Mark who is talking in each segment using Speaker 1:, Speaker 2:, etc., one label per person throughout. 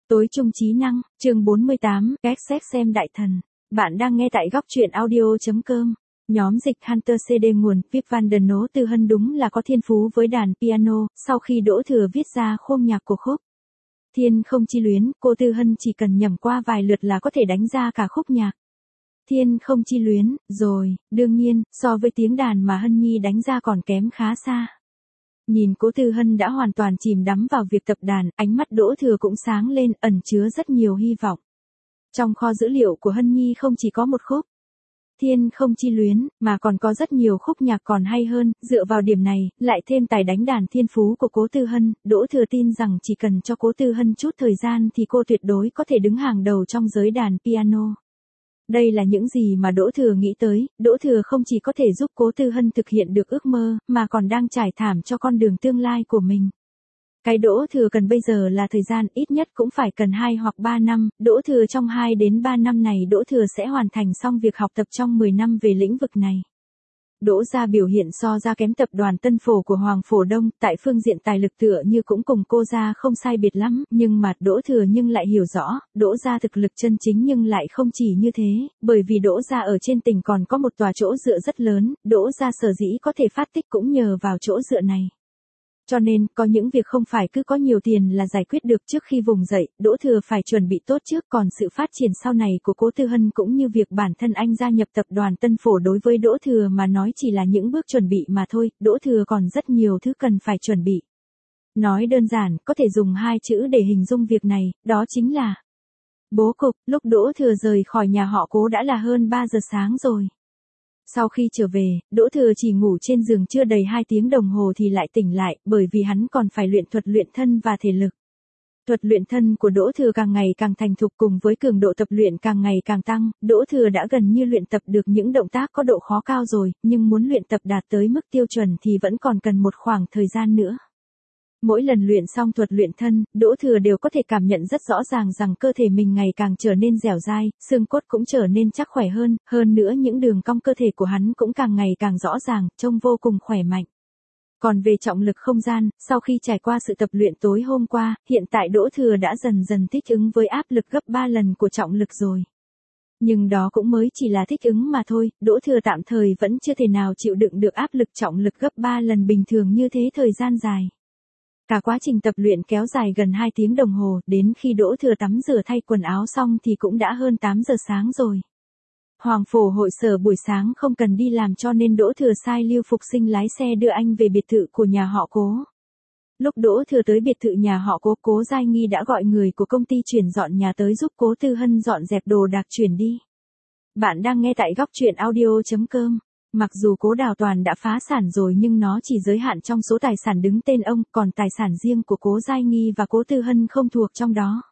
Speaker 1: Tối trung trí năng, chương 48, cách xét xem đại thần. Bạn đang nghe tại góc truyện audio.com. Nhóm dịch Hunter CD nguồn, Pip Van Den Nố Tư Hân đúng là có thiên phú với đàn piano, sau khi Đỗ Thừa viết ra khung nhạc của khúc Thiên Không Chi Luyến, cô Tư Hân chỉ cần nhẩm qua vài lượt là có thể đánh ra cả khúc nhạc Thiên Không Chi Luyến, rồi, đương nhiên, so với tiếng đàn mà Hân Nhi đánh ra còn kém khá xa. Nhìn cố Tư Hân đã hoàn toàn chìm đắm vào việc tập đàn, ánh mắt Đỗ Thừa cũng sáng lên, ẩn chứa rất nhiều hy vọng. Trong kho dữ liệu của Hân Nhi không chỉ có một khúc Thiên Không Chi Luyến, mà còn có rất nhiều khúc nhạc còn hay hơn, dựa vào điểm này, lại thêm tài đánh đàn thiên phú của cố Tư Hân, Đỗ Thừa tin rằng chỉ cần cho cố Tư Hân chút thời gian thì cô tuyệt đối có thể đứng hàng đầu trong giới đàn piano. Đây là những gì mà Đỗ Thừa nghĩ tới, Đỗ Thừa không chỉ có thể giúp cố Tư Hân thực hiện được ước mơ, mà còn đang trải thảm cho con đường tương lai của mình. Cái Đỗ Thừa cần bây giờ là thời gian, ít nhất cũng phải cần 2 hoặc 3 năm, Đỗ Thừa trong 2 đến 3 năm này Đỗ Thừa sẽ hoàn thành xong việc học tập trong 10 năm về lĩnh vực này. Đỗ gia biểu hiện so ra kém tập đoàn Tân Phổ của Hoàng Phổ Đông, tại phương diện tài lực tựa như cũng cùng cô gia không sai biệt lắm, nhưng mà Đỗ Thừa nhưng lại hiểu rõ, Đỗ gia thực lực chân chính nhưng lại không chỉ như thế, bởi vì Đỗ gia ở trên tỉnh còn có một tòa chỗ dựa rất lớn, Đỗ gia sở dĩ có thể phát tích cũng nhờ vào chỗ dựa này. Cho nên, có những việc không phải cứ có nhiều tiền là giải quyết được trước khi vùng dậy, Đỗ Thừa phải chuẩn bị tốt trước, còn sự phát triển sau này của cố Tư Hân cũng như việc bản thân anh gia nhập tập đoàn Tân Phổ đối với Đỗ Thừa mà nói chỉ là những bước chuẩn bị mà thôi, Đỗ Thừa còn rất nhiều thứ cần phải chuẩn bị. Nói đơn giản, có thể dùng 2 chữ để hình dung việc này, đó chính là bố cục. Lúc Đỗ Thừa rời khỏi nhà họ Cố đã là hơn 3 giờ sáng rồi. Sau khi trở về, Đỗ Thừa chỉ ngủ trên giường chưa đầy 2 tiếng đồng hồ thì lại tỉnh lại, bởi vì hắn còn phải luyện thuật luyện thân và thể lực. Thuật luyện thân của Đỗ Thừa càng ngày càng thành thục cùng với cường độ tập luyện càng ngày càng tăng, Đỗ Thừa đã gần như luyện tập được những động tác có độ khó cao rồi, nhưng muốn luyện tập đạt tới mức tiêu chuẩn thì vẫn còn cần một khoảng thời gian nữa. Mỗi lần luyện xong thuật luyện thân, Đỗ Thừa đều có thể cảm nhận rất rõ ràng rằng cơ thể mình ngày càng trở nên dẻo dai, xương cốt cũng trở nên chắc khỏe hơn nữa những đường cong cơ thể của hắn cũng càng ngày càng rõ ràng, trông vô cùng khỏe mạnh. Còn về trọng lực không gian, sau khi trải qua sự tập luyện tối hôm qua, hiện tại Đỗ Thừa đã dần dần thích ứng với áp lực gấp 3 lần của trọng lực rồi. Nhưng đó cũng mới chỉ là thích ứng mà thôi, Đỗ Thừa tạm thời vẫn chưa thể nào chịu đựng được áp lực trọng lực gấp 3 lần bình thường như thế thời gian dài. Cả quá trình tập luyện kéo dài gần 2 tiếng đồng hồ, đến khi Đỗ Thừa tắm rửa thay quần áo xong thì cũng đã hơn 8 giờ sáng rồi. Hoàng Phổ hội sở buổi sáng không cần đi làm cho nên Đỗ Thừa sai Lưu Phục Sinh lái xe đưa anh về biệt thự của nhà họ Cố. Lúc Đỗ Thừa tới biệt thự nhà họ Cố, Cố Giai Nghi đã gọi người của công ty chuyển dọn nhà tới giúp cố Tư Hân dọn dẹp đồ đạc chuyển đi. Bạn đang nghe tại góc truyện audio.com. Mặc dù Cố Đào Toàn đã phá sản rồi nhưng nó chỉ giới hạn trong số tài sản đứng tên ông, còn tài sản riêng của Cố Giai Nghi và cố Tư Hân không thuộc trong đó.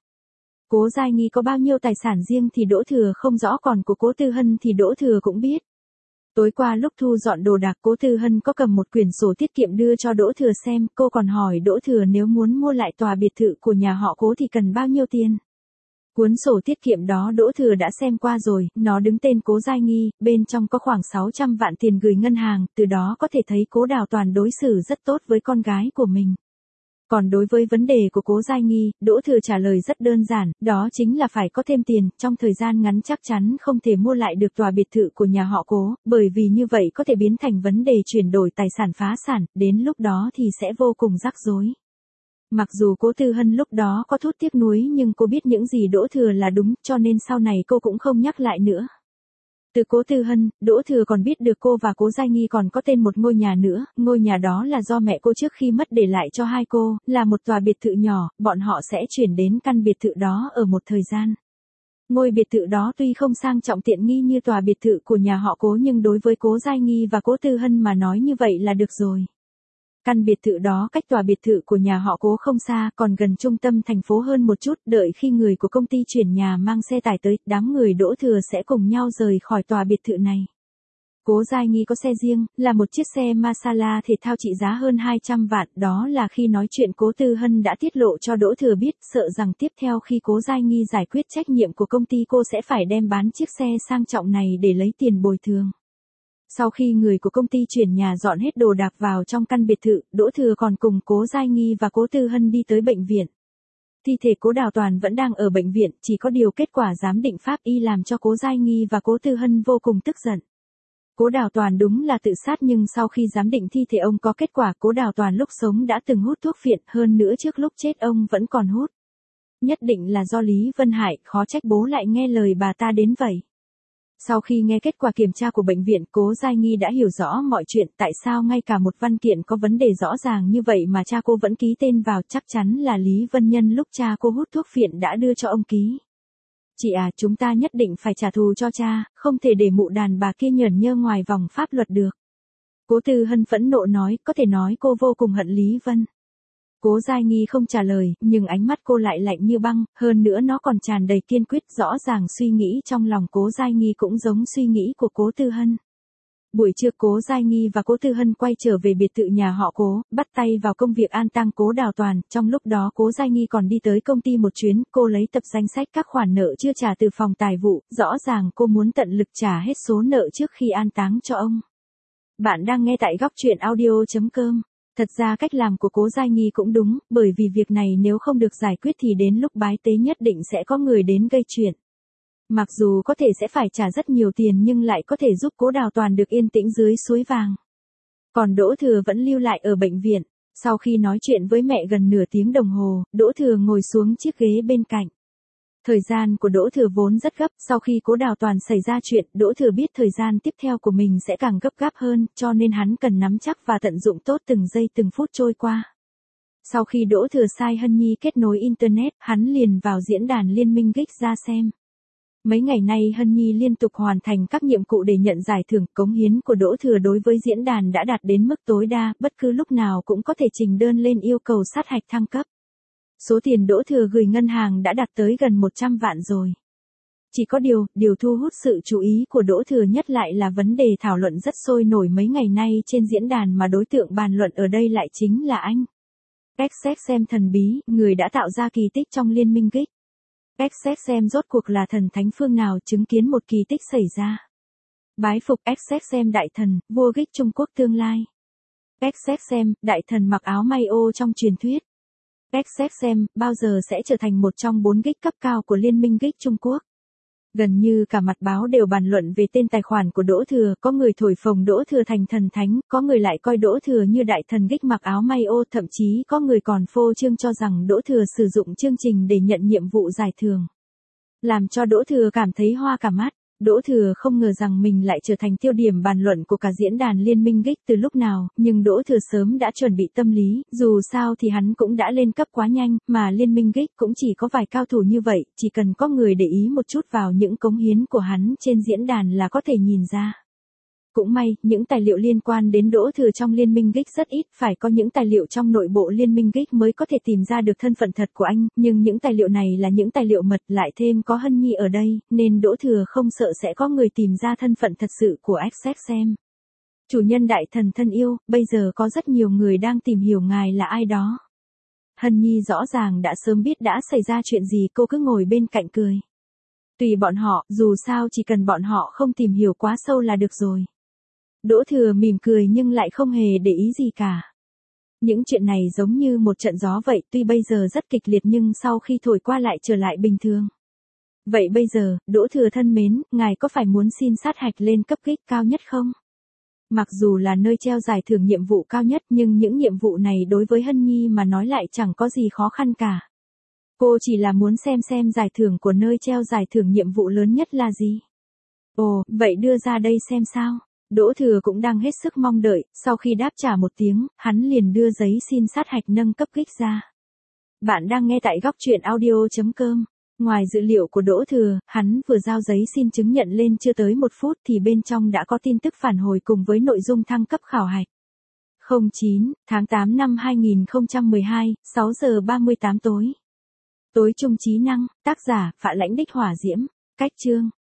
Speaker 1: Cố Giai Nghi có bao nhiêu tài sản riêng thì Đỗ Thừa không rõ, còn của cố Tư Hân thì Đỗ Thừa cũng biết. Tối qua lúc thu dọn đồ đạc, cố Tư Hân có cầm một quyển sổ tiết kiệm đưa cho Đỗ Thừa xem, cô còn hỏi Đỗ Thừa nếu muốn mua lại tòa biệt thự của nhà họ Cố thì cần bao nhiêu tiền. Cuốn sổ tiết kiệm đó Đỗ Thừa đã xem qua rồi, nó đứng tên Cố Giai Nghi, bên trong có khoảng 600 vạn tiền gửi ngân hàng, từ đó có thể thấy Cố Đào Toàn đối xử rất tốt với con gái của mình. Còn đối với vấn đề của Cố Giai Nghi, Đỗ Thừa trả lời rất đơn giản, đó chính là phải có thêm tiền, trong thời gian ngắn chắc chắn không thể mua lại được tòa biệt thự của nhà họ Cố, bởi vì như vậy có thể biến thành vấn đề chuyển đổi tài sản phá sản, đến lúc đó thì sẽ vô cùng rắc rối. Mặc dù cố Tư Hân lúc đó có chút tiếc nuối nhưng cô biết những gì Đỗ Thừa là đúng, cho nên sau này cô cũng không nhắc lại nữa. Từ cố Tư Hân, Đỗ Thừa còn biết được cô và Cố Giai Nghi còn có tên một ngôi nhà nữa, ngôi nhà đó là do mẹ cô trước khi mất để lại cho hai cô, là một tòa biệt thự nhỏ, bọn họ sẽ chuyển đến căn biệt thự đó ở một thời gian. Ngôi biệt thự đó tuy không sang trọng tiện nghi như tòa biệt thự của nhà họ Cố nhưng đối với Cố Giai Nghi và Cố Tư Hân mà nói như vậy là được rồi. Căn biệt thự đó cách tòa biệt thự của nhà họ Cố không xa, còn gần trung tâm thành phố hơn một chút, đợi khi người của công ty chuyển nhà mang xe tải tới, đám người Đỗ Thừa sẽ cùng nhau rời khỏi tòa biệt thự này. Cố Giai Nghi có xe riêng, là một chiếc xe Masala thể thao trị giá hơn 200 vạn, đó là khi nói chuyện Cố Tư Hân đã tiết lộ cho Đỗ Thừa biết, sợ rằng tiếp theo khi Cố Giai Nghi giải quyết trách nhiệm của công ty cô sẽ phải đem bán chiếc xe sang trọng này để lấy tiền bồi thường. Sau khi người của công ty chuyển nhà dọn hết đồ đạc vào trong căn biệt thự, Đỗ Thừa còn cùng Cố Giai Nghi và Cố Tư Hân đi tới bệnh viện. thi thể Cố Đào Toàn vẫn đang ở bệnh viện, chỉ có điều kết quả giám định pháp y làm cho Cố Giai Nghi và Cố Tư Hân vô cùng tức giận. Cố Đào Toàn đúng là tự sát nhưng sau khi giám định thi thể ông có kết quả Cố Đào Toàn lúc sống đã từng hút thuốc phiện, hơn nữa trước lúc chết ông vẫn còn hút. Nhất định là do Lý Vân hại, khó trách bố lại nghe lời bà ta đến vậy. Sau khi nghe kết quả kiểm tra của bệnh viện, Cố Giai Nghi đã hiểu rõ mọi chuyện, tại sao ngay cả một văn kiện có vấn đề rõ ràng như vậy mà cha cô vẫn ký tên vào, chắc chắn là Lý Vân nhân lúc cha cô hút thuốc phiện đã đưa cho ông ký. Chị à, chúng ta nhất định phải trả thù cho cha, không thể để mụ đàn bà kia nhởn nhơ ngoài vòng pháp luật được. Cố Tư Hân phẫn nộ nói, có thể nói cô vô cùng hận Lý Vân. Cố Giai Nghi không trả lời, nhưng ánh mắt cô lại lạnh như băng, hơn nữa nó còn tràn đầy kiên quyết, rõ ràng suy nghĩ trong lòng Cố Giai Nghi cũng giống suy nghĩ của Cố Tư Hân. Buổi trưa Cố Giai Nghi và Cố Tư Hân quay trở về biệt thự nhà họ Cố, bắt tay vào công việc an tang Cố Đào Toàn, trong lúc đó Cố Giai Nghi còn đi tới công ty một chuyến, cô lấy tập danh sách các khoản nợ chưa trả từ phòng tài vụ, rõ ràng cô muốn tận lực trả hết số nợ trước khi an táng cho ông. Bạn đang nghe tại góc truyện audio.com. Thật ra cách làm của Cố Giai Nghi cũng đúng, bởi vì việc này nếu không được giải quyết thì đến lúc bái tế nhất định sẽ có người đến gây chuyện. Mặc dù có thể sẽ phải trả rất nhiều tiền nhưng lại có thể giúp Cố Đào Toàn được yên tĩnh dưới suối vàng. Còn Đỗ Thừa vẫn lưu lại ở bệnh viện. Sau khi nói chuyện với mẹ gần nửa tiếng đồng hồ, Đỗ Thừa ngồi xuống chiếc ghế bên cạnh. Thời gian của Đỗ Thừa vốn rất gấp, sau khi Cố Đào Toàn xảy ra chuyện, Đỗ Thừa biết thời gian tiếp theo của mình sẽ càng gấp gáp hơn, cho nên hắn cần nắm chắc và tận dụng tốt từng giây từng phút trôi qua. Sau khi Đỗ Thừa sai Hân Nhi kết nối Internet, hắn liền vào diễn đàn Liên minh Geek ra xem. Mấy ngày nay Hân Nhi liên tục hoàn thành các nhiệm vụ để nhận giải thưởng, cống hiến của Đỗ Thừa đối với diễn đàn đã đạt đến mức tối đa, bất cứ lúc nào cũng có thể trình đơn lên yêu cầu sát hạch thăng cấp. Số tiền Đỗ Thừa gửi ngân hàng đã đạt tới gần 100 vạn rồi. Chỉ có điều thu hút sự chú ý của Đỗ Thừa nhất lại là vấn đề thảo luận rất sôi nổi mấy ngày nay trên diễn đàn mà đối tượng bàn luận ở đây lại chính là anh. XXM thần bí, người đã tạo ra kỳ tích trong Liên minh Geek. XXM rốt cuộc là thần thánh phương nào chứng kiến một kỳ tích xảy ra. Bái phục XXM đại thần, vua Geek Trung Quốc tương lai. XXM, đại thần mặc áo may ô trong truyền thuyết. XXM, bao giờ sẽ trở thành một trong 4 geek cấp cao của Liên minh Geek Trung Quốc. Gần như cả mặt báo đều bàn luận về tên tài khoản của Đỗ Thừa, có người thổi phồng Đỗ Thừa thành thần thánh, có người lại coi Đỗ Thừa như đại thần geek mặc áo may ô, thậm chí có người còn phô trương cho rằng Đỗ Thừa sử dụng chương trình để nhận nhiệm vụ giải thưởng. Làm cho Đỗ Thừa cảm thấy hoa cả mắt. Đỗ Thừa không ngờ rằng mình lại trở thành tiêu điểm bàn luận của cả diễn đàn Liên minh Geek từ lúc nào, nhưng Đỗ Thừa sớm đã chuẩn bị tâm lý, dù sao thì hắn cũng đã lên cấp quá nhanh, mà Liên minh Geek cũng chỉ có vài cao thủ như vậy, chỉ cần có người để ý một chút vào những cống hiến của hắn trên diễn đàn là có thể nhìn ra. Cũng may, những tài liệu liên quan đến Đỗ Thừa trong Liên minh Geek rất ít, phải có những tài liệu trong nội bộ Liên minh Geek mới có thể tìm ra được thân phận thật của anh, nhưng những tài liệu này là những tài liệu mật, lại thêm có Hân Nhi ở đây, nên Đỗ Thừa không sợ sẽ có người tìm ra thân phận thật sự của XXM. Chủ nhân đại thần thân yêu, bây giờ có rất nhiều người đang tìm hiểu ngài là ai đó. Hân Nhi rõ ràng đã sớm biết đã xảy ra chuyện gì, cô cứ ngồi bên cạnh cười. Tùy bọn họ, dù sao chỉ cần bọn họ không tìm hiểu quá sâu là được rồi. Đỗ Thừa mỉm cười nhưng lại không hề để ý gì cả. Những chuyện này giống như một trận gió vậy, tuy bây giờ rất kịch liệt nhưng sau khi thổi qua lại trở lại bình thường. Vậy bây giờ, Đỗ Thừa thân mến, ngài có phải muốn xin sát hạch lên cấp geek cao nhất không? Mặc dù là nơi treo giải thưởng nhiệm vụ cao nhất nhưng những nhiệm vụ này đối với Hân Nhi mà nói lại chẳng có gì khó khăn cả. Cô chỉ là muốn xem giải thưởng của nơi treo giải thưởng nhiệm vụ lớn nhất là gì. Ồ, vậy đưa ra đây xem sao. Đỗ Thừa cũng đang hết sức mong đợi, sau khi đáp trả một tiếng, hắn liền đưa giấy xin sát hạch nâng cấp geek ra. Bạn đang nghe tại góc truyện audio.com. Ngoài dữ liệu của Đỗ Thừa, hắn vừa giao giấy xin chứng nhận lên chưa tới 1 phút thì bên trong đã có tin tức phản hồi cùng với nội dung thăng cấp khảo hạch. 09, tháng 8 năm 2012, 6 giờ 38 tối. Tối trung trí năng, tác giả, Phạ Lãnh Đích Hỏa Diễm, cách chương.